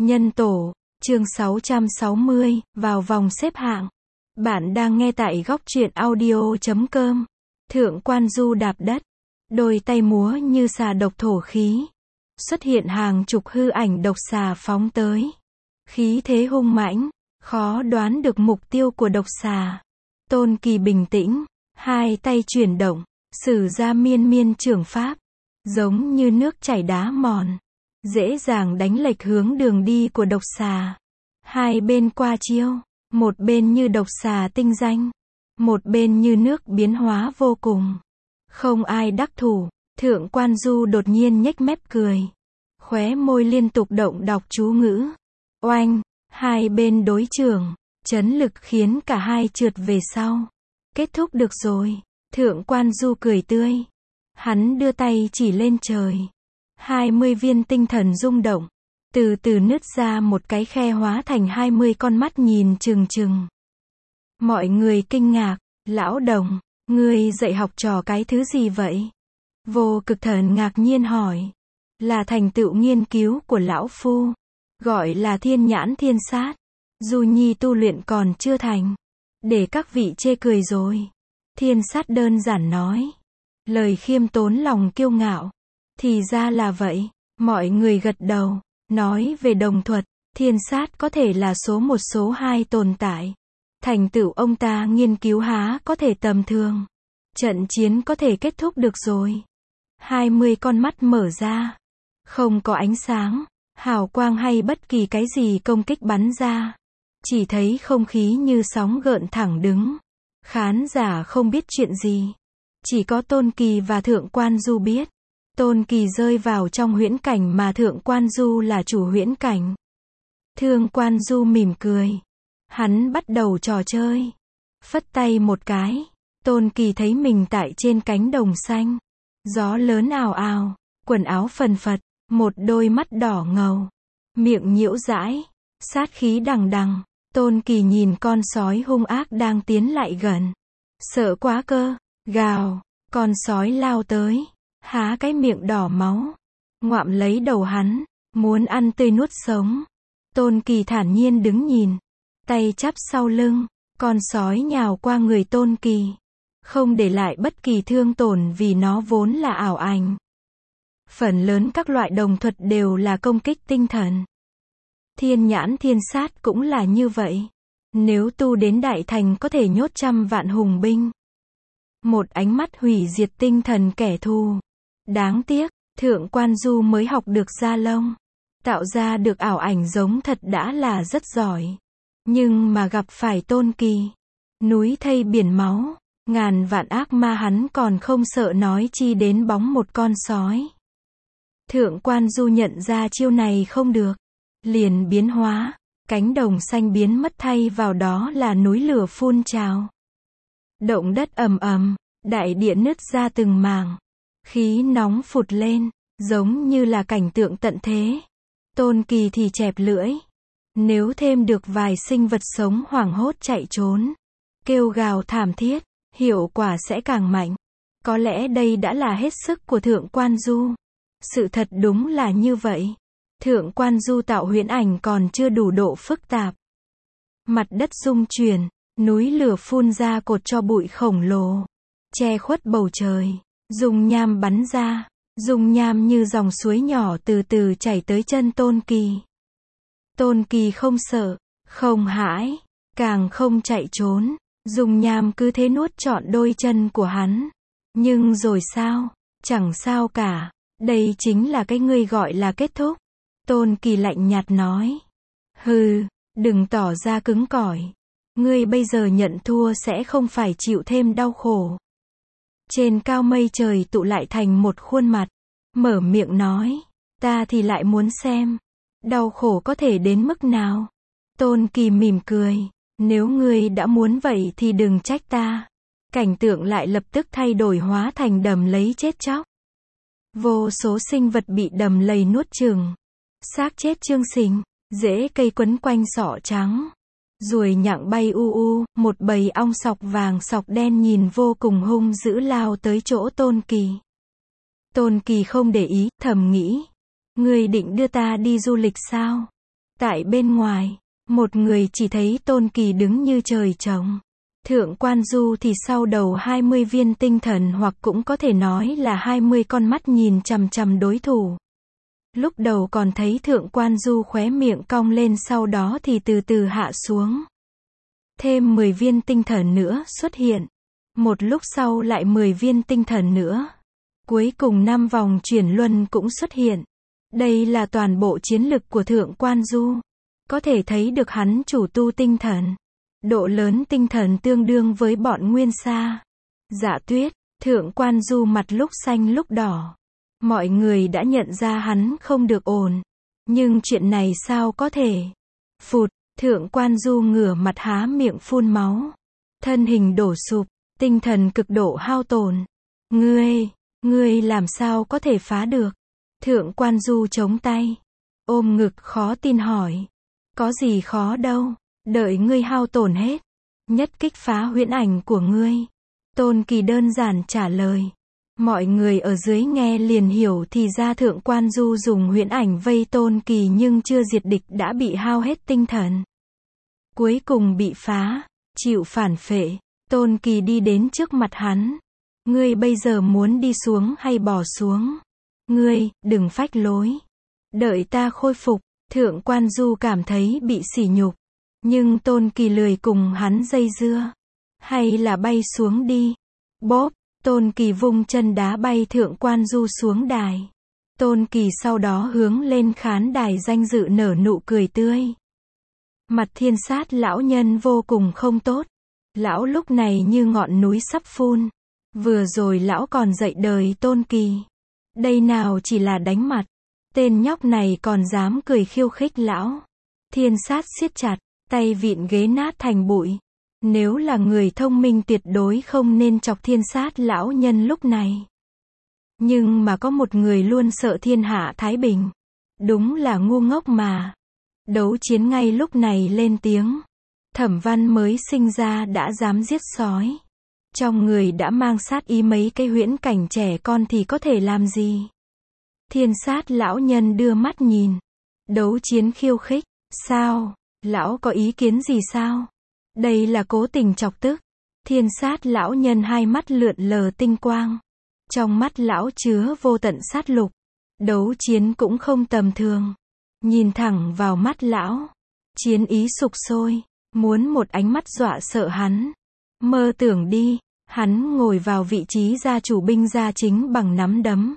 Nhân tổ, chương 660, vào vòng xếp hạng. Bạn đang nghe tại góc truyện audio.com. Thượng Quan Du đạp đất, đôi tay múa như xà độc thổ khí. Xuất hiện hàng chục hư ảnh độc xà phóng tới. Khí thế hung mãnh, khó đoán được mục tiêu của độc xà. Tôn Kỳ bình tĩnh, hai tay chuyển động, sử ra miên miên trưởng pháp, giống như nước chảy đá mòn, dễ dàng đánh lệch hướng đường đi của độc xà. Hai bên qua chiêu, một bên như độc xà tinh danh, một bên như nước biến hóa vô cùng. Không ai đắc thủ. Thượng Quan Du đột nhiên nhếch mép cười, khóe môi liên tục động đọc chú ngữ. Oanh, hai bên đối chưởng, chấn lực khiến cả hai trượt về sau. Kết thúc được rồi. Thượng Quan Du cười tươi. Hắn đưa tay chỉ lên trời. 20 viên tinh thần rung động, từ từ nứt ra một cái khe hóa thành 20 con mắt nhìn trừng trừng. Mọi người kinh ngạc, lão đồng, ngươi dạy học trò cái thứ gì vậy? Vô Cực Thần ngạc nhiên hỏi. Là thành tựu nghiên cứu của lão phu, gọi là thiên nhãn thiên sát. Du Nhi tu luyện còn chưa thành, để các vị chê cười rồi. Thiên sát đơn giản nói, lời khiêm tốn lòng kiêu ngạo. Thì ra là vậy, mọi người gật đầu. Nói về đồng thuật, thiên sát có thể là số 1 số 2 tồn tại. Thành tựu ông ta nghiên cứu há có thể tầm thường. Trận chiến có thể kết thúc được rồi. 20 con mắt mở ra, không có ánh sáng, hào quang hay bất kỳ cái gì công kích bắn ra. Chỉ thấy không khí như sóng gợn thẳng đứng. Khán giả không biết chuyện gì. Chỉ có Tôn Kỳ và Thượng Quan Du biết. Tôn Kỳ rơi vào trong huyễn cảnh mà Thượng Quan Du là chủ huyễn cảnh. Thượng Quan Du mỉm cười. Hắn bắt đầu trò chơi. Phất tay một cái. Tôn Kỳ thấy mình tại trên cánh đồng xanh. Gió lớn ào ào, quần áo phần phật, một đôi mắt đỏ ngầu, miệng nhiễu dãi, sát khí đằng đằng. Tôn Kỳ nhìn con sói hung ác đang tiến lại gần. Sợ quá cơ, gào, con sói lao tới, há cái miệng đỏ máu, ngoạm lấy đầu hắn, muốn ăn tươi nuốt sống. Tôn Kỳ thản nhiên đứng nhìn, tay chắp sau lưng, con sói nhào qua người Tôn Kỳ, không để lại bất kỳ thương tổn vì nó vốn là ảo ảnh. Phần lớn các loại đồng thuật đều là công kích tinh thần. Thiên nhãn thiên sát cũng là như vậy. Nếu tu đến đại thành có thể nhốt trăm vạn hùng binh. Một ánh mắt hủy diệt tinh thần kẻ thù. Đáng tiếc, Thượng Quan Du mới học được da lông. Tạo ra được ảo ảnh giống thật đã là rất giỏi. Nhưng mà gặp phải Tôn Kỳ, núi thây biển máu, ngàn vạn ác ma hắn còn không sợ nói chi đến bóng một con sói. Thượng Quan Du nhận ra chiêu này không được, liền biến hóa, cánh đồng xanh biến mất thay vào đó là núi lửa phun trào. Động đất ầm ầm, đại địa nứt ra từng mảng, khí nóng phụt lên, giống như là cảnh tượng tận thế. Tôn Kỳ thì chẹp lưỡi, nếu thêm được vài sinh vật sống hoảng hốt chạy trốn, kêu gào thảm thiết, hiệu quả sẽ càng mạnh. Có lẽ đây đã là hết sức của Thượng Quan Du. Sự thật đúng là như vậy. Thượng Quan Du tạo huyễn ảnh còn chưa đủ độ phức tạp. Mặt đất rung chuyển, núi lửa phun ra cột tro bụi khổng lồ, che khuất bầu trời, dung nham bắn ra, dung nham như dòng suối nhỏ từ từ chảy tới chân Tôn Kỳ. Tôn Kỳ không sợ, không hãi, càng không chạy trốn, dung nham cứ thế nuốt trọn đôi chân của hắn. Nhưng rồi sao? Chẳng sao cả, đây chính là cái ngươi gọi là kết thúc. Tôn Kỳ lạnh nhạt nói. Hừ, đừng tỏ ra cứng cỏi. Ngươi bây giờ nhận thua sẽ không phải chịu thêm đau khổ. Trên cao mây trời tụ lại thành một khuôn mặt, mở miệng nói, ta thì lại muốn xem, đau khổ có thể đến mức nào. Tôn Kỳ mỉm cười, nếu ngươi đã muốn vậy thì đừng trách ta. Cảnh tượng lại lập tức thay đổi hóa thành đầm lầy chết chóc. Vô số sinh vật bị đầm lầy nuốt chửng. Xác chết chương xình, rễ cây quấn quanh sọ trắng. Ruồi nhặng bay u u, một bầy ong sọc vàng sọc đen nhìn vô cùng hung dữ lao tới chỗ Tôn Kỳ. Tôn Kỳ không để ý, thầm nghĩ. Ngươi định đưa ta đi du lịch sao? Tại bên ngoài, một người chỉ thấy Tôn Kỳ đứng như trời trồng. Thượng Quan Du thì sau đầu 20 viên tinh thần, hoặc cũng có thể nói là 20 con mắt nhìn chằm chằm đối thủ. Lúc đầu còn thấy Thượng Quan Du khóe miệng cong lên, sau đó thì từ từ hạ xuống. Thêm 10 viên tinh thần nữa xuất hiện. Một lúc sau lại 10 viên tinh thần nữa. Cuối cùng 5 vòng chuyển luân cũng xuất hiện. Đây là toàn bộ chiến lực của Thượng Quan Du. Có thể thấy được hắn chủ tu tinh thần. Độ lớn tinh thần tương đương với bọn Nguyên Sa, Dạ Tuyết. Thượng Quan Du mặt lúc xanh lúc đỏ. Mọi người đã nhận ra hắn không được ổn. Nhưng chuyện này sao có thể? Phụt, Thượng Quan Du ngửa mặt há miệng phun máu. Thân hình đổ sụp, tinh thần cực độ hao tổn. Ngươi làm sao có thể phá được? Thượng Quan Du chống tay, ôm ngực khó tin hỏi. Có gì khó đâu, đợi ngươi hao tổn hết, nhất kích phá huyễn ảnh của ngươi. Tôn Kỳ đơn giản trả lời. Mọi người ở dưới nghe liền hiểu, thì ra Thượng Quan Du dùng huyễn ảnh vây Tôn Kỳ nhưng chưa diệt địch đã bị hao hết tinh thần. Cuối cùng bị phá, chịu phản phệ. Tôn Kỳ đi đến trước mặt hắn. Ngươi bây giờ muốn đi xuống hay bỏ xuống? Ngươi, đừng phách lối. Đợi ta khôi phục. Thượng Quan Du cảm thấy bị sỉ nhục. Nhưng Tôn Kỳ lười cùng hắn dây dưa. Hay là bay xuống đi. Bóp, Tôn Kỳ vung chân đá bay Thượng Quan Du xuống đài. Tôn Kỳ sau đó hướng lên khán đài danh dự nở nụ cười tươi. Mặt Thiên Sát lão nhân vô cùng không tốt. Lão lúc này như ngọn núi sắp phun. Vừa rồi lão còn dạy đời Tôn Kỳ. Đây nào chỉ là đánh mặt. Tên nhóc này còn dám cười khiêu khích lão. Thiên Sát siết chặt, tay vịn ghế nát thành bụi. Nếu là người thông minh tuyệt đối không nên chọc Thiên Sát lão nhân lúc này. Nhưng mà có một người luôn sợ thiên hạ thái bình. Đúng là ngu ngốc mà. Đấu chiến ngay lúc này lên tiếng. Thẩm Văn mới sinh ra đã dám giết sói. Trong người đã mang sát ý, mấy cái huyễn cảnh trẻ con thì có thể làm gì? Thiên Sát lão nhân đưa mắt nhìn. Đấu chiến khiêu khích. Sao? Lão có ý kiến gì sao? Đây là cố tình chọc tức. Thiên Sát lão nhân hai mắt lượn lờ tinh quang. Trong mắt lão chứa vô tận sát lục. Đấu chiến cũng không tầm thường. Nhìn thẳng vào mắt lão. Chiến ý sục sôi. Muốn một ánh mắt dọa sợ hắn. Mơ tưởng đi. Hắn ngồi vào vị trí gia chủ binh gia chính bằng nắm đấm.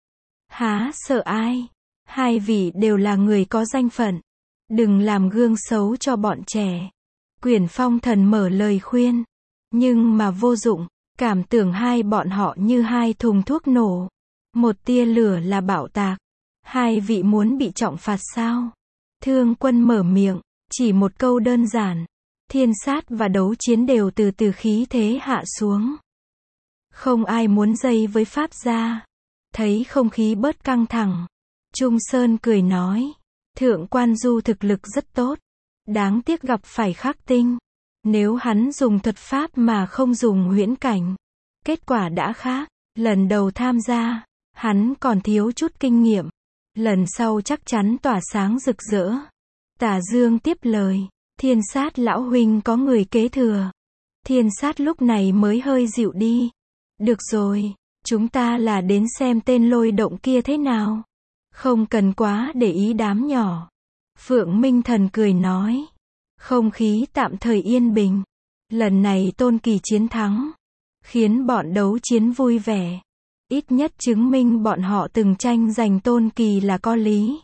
Há sợ ai? Hai vị đều là người có danh phận. Đừng làm gương xấu cho bọn trẻ. Quyển Phong Thần mở lời khuyên. Nhưng mà vô dụng. Cảm tưởng hai bọn họ như hai thùng thuốc nổ. Một tia lửa là bạo tạc. Hai vị muốn bị trọng phạt sao? Thương Quân mở miệng. Chỉ một câu đơn giản. Thiên Sát và đấu chiến đều từ từ khí thế hạ xuống. Không ai muốn dây với Pháp gia. Thấy không khí bớt căng thẳng. Trung Sơn cười nói. Thượng Quan Du thực lực rất tốt. Đáng tiếc gặp phải Khắc Tinh. Nếu hắn dùng thuật pháp mà không dùng huyễn cảnh. Kết quả đã khác. Lần đầu tham gia. Hắn còn thiếu chút kinh nghiệm. Lần sau chắc chắn tỏa sáng rực rỡ. Tả Dương tiếp lời. Thiên Sát lão huynh có người kế thừa. Thiên Sát lúc này mới hơi dịu đi. Được rồi, chúng ta là đến xem tên Lôi Động kia thế nào. Không cần quá để ý đám nhỏ. Phượng Minh Thần cười nói. Không khí tạm thời yên bình. Lần này Tôn Kỳ chiến thắng. Khiến bọn đấu chiến vui vẻ. Ít nhất chứng minh bọn họ từng tranh giành Tôn Kỳ là có lý.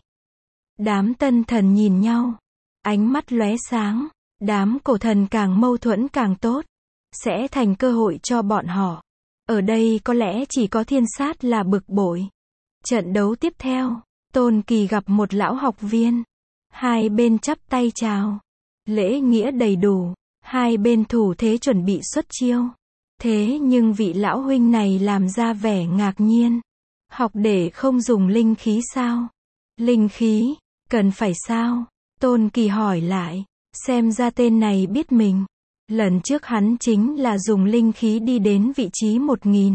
Đám tân thần nhìn nhau. Ánh mắt lóe sáng. Đám cổ thần càng mâu thuẫn càng tốt. Sẽ thành cơ hội cho bọn họ. Ở đây có lẽ chỉ có Thiên Sát là bực bội. Trận đấu tiếp theo. Tôn Kỳ gặp một lão học viên. Hai bên chắp tay chào. Lễ nghĩa đầy đủ. Hai bên thủ thế chuẩn bị xuất chiêu. Thế nhưng vị lão huynh này làm ra vẻ ngạc nhiên. Học để không dùng linh khí sao? Linh khí? Cần phải sao? Tôn Kỳ hỏi lại. Xem ra tên này biết mình. Lần trước hắn chính là dùng linh khí đi đến vị trí 1000.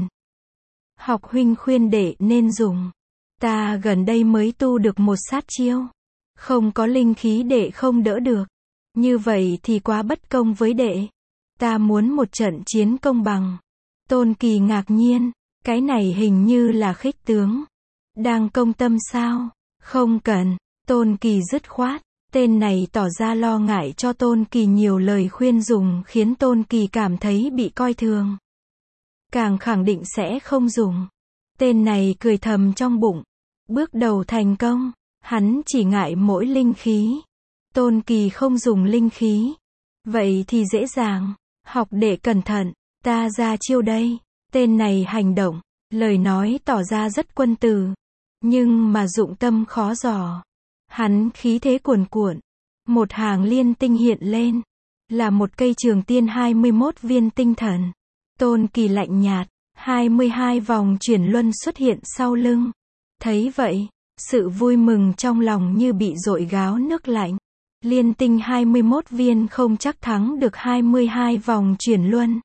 Học huynh khuyên đệ nên dùng. Ta gần đây mới tu được một sát chiêu. Không có linh khí đệ không đỡ được. Như vậy thì quá bất công với đệ. Ta muốn một trận chiến công bằng. Tôn Kỳ ngạc nhiên, cái này hình như là khích tướng. Đang công tâm sao? Không cần. Tôn Kỳ dứt khoát. Tên này tỏ ra lo ngại cho Tôn Kỳ, nhiều lời khuyên dùng khiến Tôn Kỳ cảm thấy bị coi thường. Càng khẳng định sẽ không dùng. Tên này cười thầm trong bụng. Bước đầu thành công, hắn chỉ ngại mỗi linh khí. Tôn Kỳ không dùng linh khí. Vậy thì dễ dàng. Học đệ cẩn thận, ta ra chiêu đây. Tên này hành động, lời nói tỏ ra rất quân tử. Nhưng mà dụng tâm khó dò. Hắn khí thế cuồn cuộn. Một hàng liên tinh hiện lên. Là một cây trường tiên 21 viên tinh thần. Tôn Kỳ lạnh nhạt. 22 vòng chuyển luân xuất hiện sau lưng. Thấy vậy, sự vui mừng trong lòng như bị dội gáo nước lạnh. Liên tinh 21 viên không chắc thắng được 22 vòng chuyển luân.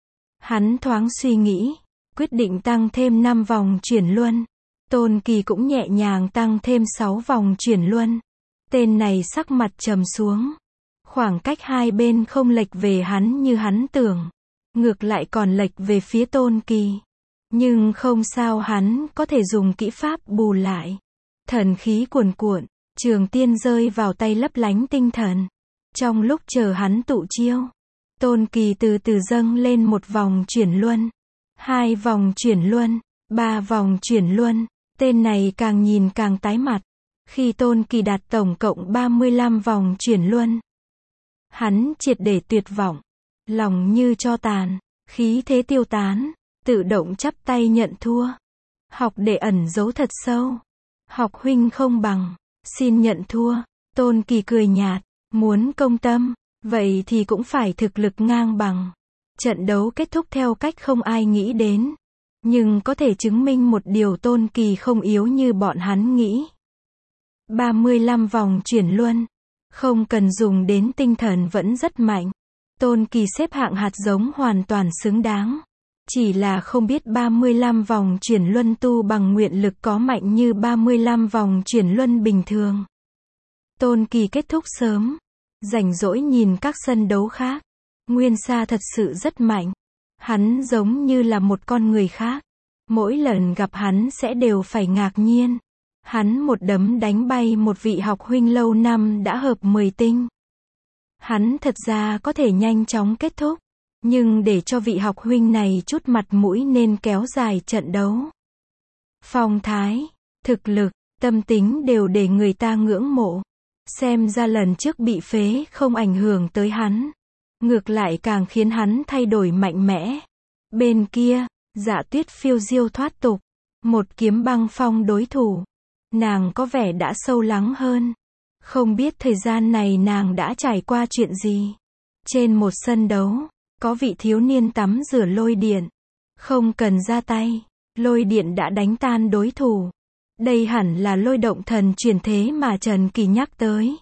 Hắn thoáng suy nghĩ, quyết định tăng thêm 5 vòng chuyển luân. Tôn Kỳ cũng nhẹ nhàng tăng thêm 6 vòng chuyển luân. Tên này sắc mặt trầm xuống. Khoảng cách hai bên không lệch về hắn như hắn tưởng. Ngược lại còn lệch về phía Tôn Kỳ. Nhưng không sao, hắn có thể dùng kỹ pháp bù lại. Thần khí cuồn cuộn, trường tiên rơi vào tay lấp lánh tinh thần. Trong lúc chờ hắn tụ chiêu, Tôn Kỳ từ từ dâng lên một vòng chuyển luân, 2 vòng chuyển luân, 3 vòng chuyển luân. Tên này càng nhìn càng tái mặt. Khi Tôn Kỳ đạt tổng cộng 35 vòng chuyển luân, hắn triệt để tuyệt vọng, lòng như tro tàn, khí thế tiêu tán, tự động chắp tay nhận thua. Học đệ ẩn giấu thật sâu. Học huynh không bằng, xin nhận thua. Tôn Kỳ cười nhạt, muốn công tâm, vậy thì cũng phải thực lực ngang bằng. Trận đấu kết thúc theo cách không ai nghĩ đến. Nhưng có thể chứng minh một điều, Tôn Kỳ không yếu như bọn hắn nghĩ. 35 vòng chuyển luân, không cần dùng đến tinh thần vẫn rất mạnh. Tôn Kỳ xếp hạng hạt giống hoàn toàn xứng đáng. Chỉ là không biết 35 vòng chuyển luân tu bằng nguyện lực có mạnh như 35 vòng chuyển luân bình thường. Tôn Kỳ kết thúc sớm, rảnh rỗi nhìn các sân đấu khác. Nguyên Sa thật sự rất mạnh. Hắn giống như là một con người khác. Mỗi lần gặp hắn sẽ đều phải ngạc nhiên. Hắn một đấm đánh bay một vị học huynh lâu năm đã hợp 10 tinh. Hắn thật ra có thể nhanh chóng kết thúc. Nhưng để cho vị học huynh này chút mặt mũi nên kéo dài trận đấu. Phong thái, thực lực, tâm tính đều để người ta ngưỡng mộ. Xem ra lần trước bị phế không ảnh hưởng tới hắn. Ngược lại càng khiến hắn thay đổi mạnh mẽ. Bên kia, Dạ Tuyết phiêu diêu thoát tục. Một kiếm băng phong đối thủ. Nàng có vẻ đã sâu lắng hơn. Không biết thời gian này nàng đã trải qua chuyện gì. Trên một sân đấu, có vị thiếu niên tắm rửa lôi điện. Không cần ra tay, lôi điện đã đánh tan đối thủ. Đây hẳn là lôi động thần chuyển thế mà Trần Kỳ nhắc tới.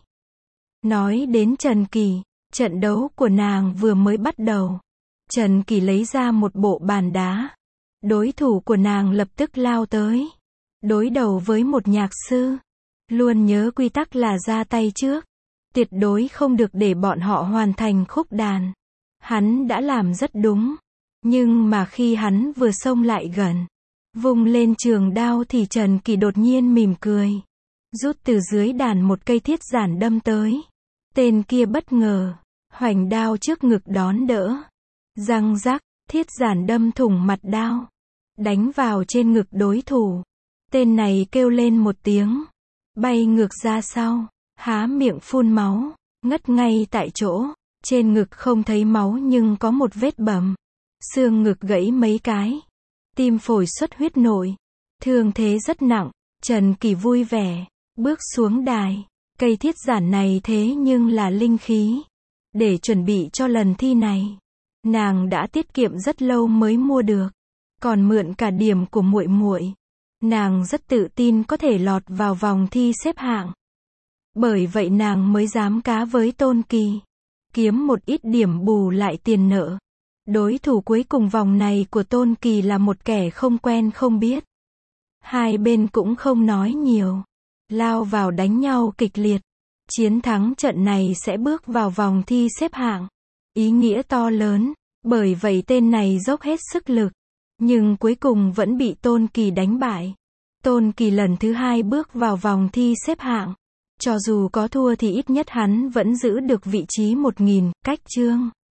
Nói đến Trần Kỳ, trận đấu của nàng vừa mới bắt đầu. Trần Kỳ lấy ra một bộ bàn đá. Đối thủ của nàng lập tức lao tới. Đối đầu với một nhạc sư. Luôn nhớ quy tắc là ra tay trước. Tuyệt đối không được để bọn họ hoàn thành khúc đàn. Hắn đã làm rất đúng. Nhưng mà khi hắn vừa xông lại gần, vung lên trường đao thì Trần Kỳ đột nhiên mỉm cười. Rút từ dưới đàn một cây thiết giản đâm tới. Tên kia bất ngờ, hoành đao trước ngực đón đỡ. Răng rắc, thiết giản đâm thủng mặt đao. Đánh vào trên ngực đối thủ. Tên này kêu lên một tiếng. Bay ngược ra sau. Há miệng phun máu. Ngất ngay tại chỗ. Trên ngực không thấy máu nhưng có một vết bầm. Xương ngực gãy mấy cái. Tim phổi xuất huyết nội. Thương thế rất nặng. Trần Kỳ vui vẻ. Bước xuống đài. Cây thiết giản này thế nhưng là linh khí. Để chuẩn bị cho lần thi này, nàng đã tiết kiệm rất lâu mới mua được. Còn mượn cả điểm của muội muội. Nàng rất tự tin có thể lọt vào vòng thi xếp hạng. Bởi vậy nàng mới dám cá với Tôn Kỳ. Kiếm một ít điểm bù lại tiền nợ. Đối thủ cuối cùng vòng này của Tôn Kỳ là một kẻ không quen không biết. Hai bên cũng không nói nhiều. lao vào đánh nhau kịch liệt. Chiến thắng trận này sẽ bước vào vòng thi xếp hạng. Ý nghĩa to lớn, bởi vậy tên này dốc hết sức lực. Nhưng cuối cùng vẫn bị Tôn Kỳ đánh bại. Tôn Kỳ lần thứ hai bước vào vòng thi xếp hạng. Cho dù có thua thì ít nhất hắn vẫn giữ được vị trí 1000, cách Trương